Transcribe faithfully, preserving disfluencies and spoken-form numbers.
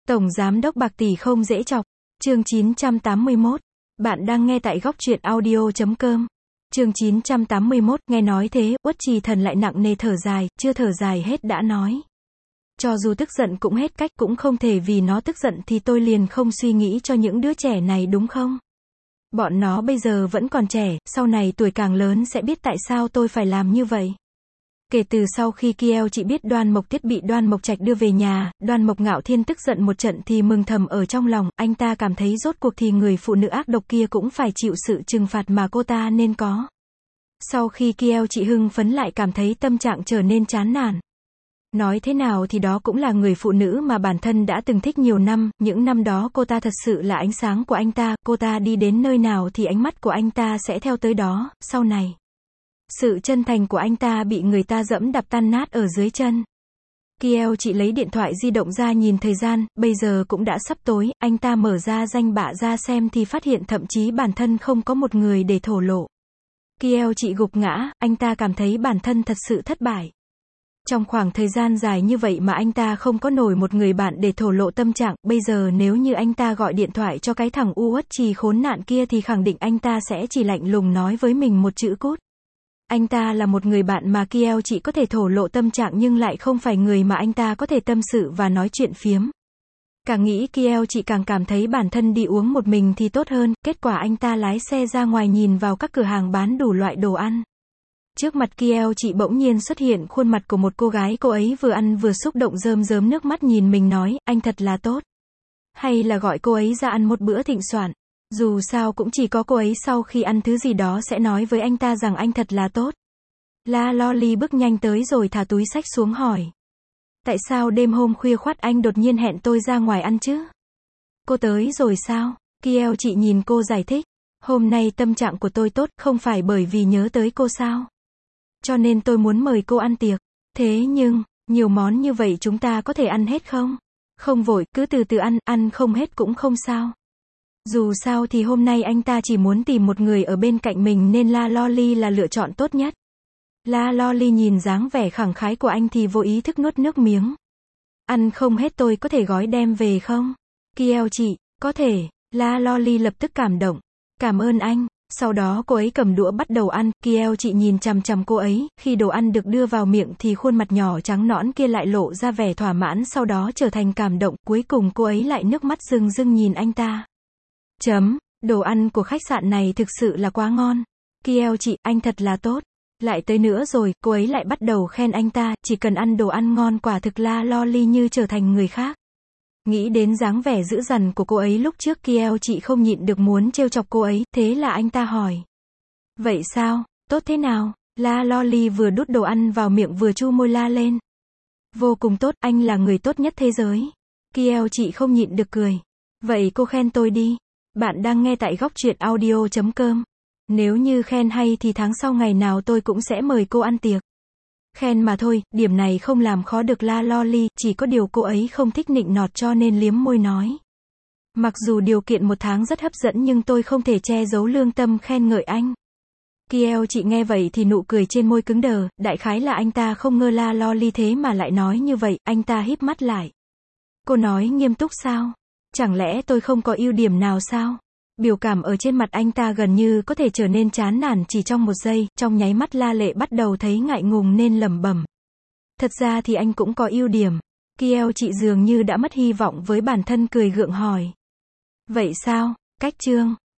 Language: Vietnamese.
Tổng giám đốc bạc tỷ không dễ chọc. Chương chín trăm tám mươi mốt. Bạn đang nghe tại góc truyện audio chấm com. Chương chín trăm tám mươi mốt, nghe nói thế, Uất Trì Thần lại nặng nề thở dài, chưa thở dài hết đã nói. Cho dù tức giận cũng hết cách, cũng không thể vì nó tức giận thì tôi liền không suy nghĩ cho những đứa trẻ này đúng không? Bọn nó bây giờ vẫn còn trẻ, sau này tuổi càng lớn sẽ biết tại sao tôi phải làm như vậy. Kể từ sau khi Kieo chị biết Đoan Mộc Tiết bị Đoan Mộc Trạch đưa về nhà, Đoan Mộc Ngạo Thiên tức giận một trận thì mừng thầm ở trong lòng, anh ta cảm thấy rốt cuộc thì người phụ nữ ác độc kia cũng phải chịu sự trừng phạt mà cô ta nên có. Sau khi Kieo chị hưng phấn lại cảm thấy tâm trạng trở nên chán nản. Nói thế nào thì đó cũng là người phụ nữ mà bản thân đã từng thích nhiều năm, những năm đó cô ta thật sự là ánh sáng của anh ta, cô ta đi đến nơi nào thì ánh mắt của anh ta sẽ theo tới đó, sau này. Sự chân thành của anh ta bị người ta dẫm đạp tan nát ở dưới chân. Kieo chị lấy điện thoại di động ra nhìn thời gian, bây giờ cũng đã sắp tối, anh ta mở ra danh bạ ra xem thì phát hiện thậm chí bản thân không có một người để thổ lộ. Kieo chị gục ngã, anh ta cảm thấy bản thân thật sự thất bại. Trong khoảng thời gian dài như vậy mà anh ta không có nổi một người bạn để thổ lộ tâm trạng, bây giờ nếu như anh ta gọi điện thoại cho cái thằng Uất Trì khốn nạn kia thì khẳng định anh ta sẽ chỉ lạnh lùng nói với mình một chữ cút. Anh ta là một người bạn mà Kieo chị có thể thổ lộ tâm trạng nhưng lại không phải người mà anh ta có thể tâm sự và nói chuyện phiếm. Càng nghĩ Kieo chị càng cảm thấy bản thân đi uống một mình thì tốt hơn, kết quả anh ta lái xe ra ngoài nhìn vào các cửa hàng bán đủ loại đồ ăn. Trước mặt Kieo chị bỗng nhiên xuất hiện khuôn mặt của một cô gái, cô ấy vừa ăn vừa xúc động rơm rớm nước mắt nhìn mình nói, anh thật là tốt. Hay là gọi cô ấy ra ăn một bữa thịnh soạn. Dù sao cũng chỉ có cô ấy sau khi ăn thứ gì đó sẽ nói với anh ta rằng anh thật là tốt. La Loli bước nhanh tới rồi thả túi xách xuống hỏi. Tại sao đêm hôm khuya khoắt anh đột nhiên hẹn tôi ra ngoài ăn chứ? Cô tới rồi sao? Kieo chị nhìn cô giải thích. Hôm nay tâm trạng của tôi tốt, không phải bởi vì nhớ tới cô sao? Cho nên tôi muốn mời cô ăn tiệc. Thế nhưng, nhiều món như vậy chúng ta có thể ăn hết không? Không vội, cứ từ từ ăn, ăn không hết cũng không sao. Dù sao thì hôm nay anh ta chỉ muốn tìm một người ở bên cạnh mình nên La Loli là lựa chọn tốt nhất. La Loli nhìn dáng vẻ khẳng khái của anh thì vô ý thức nuốt nước miếng. Ăn không hết tôi có thể gói đem về không? Kieo chị, có thể. La Loli lập tức cảm động. Cảm ơn anh. Sau đó cô ấy cầm đũa bắt đầu ăn, Kieo chị nhìn chằm chằm cô ấy, khi đồ ăn được đưa vào miệng thì khuôn mặt nhỏ trắng nõn kia lại lộ ra vẻ thỏa mãn sau đó trở thành cảm động, cuối cùng cô ấy lại nước mắt rưng rưng nhìn anh ta. Chấm, đồ ăn của khách sạn này thực sự là quá ngon. Kieo chị, anh thật là tốt. Lại tới nữa rồi, cô ấy lại bắt đầu khen anh ta, chỉ cần ăn đồ ăn ngon quả thực La Loli như trở thành người khác. Nghĩ đến dáng vẻ dữ dằn của cô ấy lúc trước, Kieo chị không nhịn được muốn trêu chọc cô ấy, thế là anh ta hỏi. Vậy sao, tốt thế nào? La Loli vừa đút đồ ăn vào miệng vừa chu môi la lên. Vô cùng tốt, anh là người tốt nhất thế giới. Kieo chị không nhịn được cười. Vậy cô khen tôi đi. Bạn đang nghe tại góc truyện audio chấm com. Nếu như khen hay thì tháng sau ngày nào tôi cũng sẽ mời cô ăn tiệc. Khen mà thôi, điểm này không làm khó được La Loli, chỉ có điều cô ấy không thích nịnh nọt cho nên liếm môi nói. Mặc dù điều kiện một tháng rất hấp dẫn nhưng tôi không thể che giấu lương tâm khen ngợi anh. Kieo chị nghe vậy thì nụ cười trên môi cứng đờ, đại khái là anh ta không ngờ La Loli thế mà lại nói như vậy, anh ta híp mắt lại. Cô nói nghiêm túc sao? Chẳng lẽ tôi không có ưu điểm nào sao? Biểu cảm ở trên mặt anh ta gần như có thể trở nên chán nản chỉ trong một giây, trong nháy mắt La Lệ bắt đầu thấy ngại ngùng nên lẩm bẩm. Thật ra thì anh cũng có ưu điểm. Kieo chị dường như đã mất hy vọng với bản thân cười gượng hỏi. Vậy sao? Cách chương.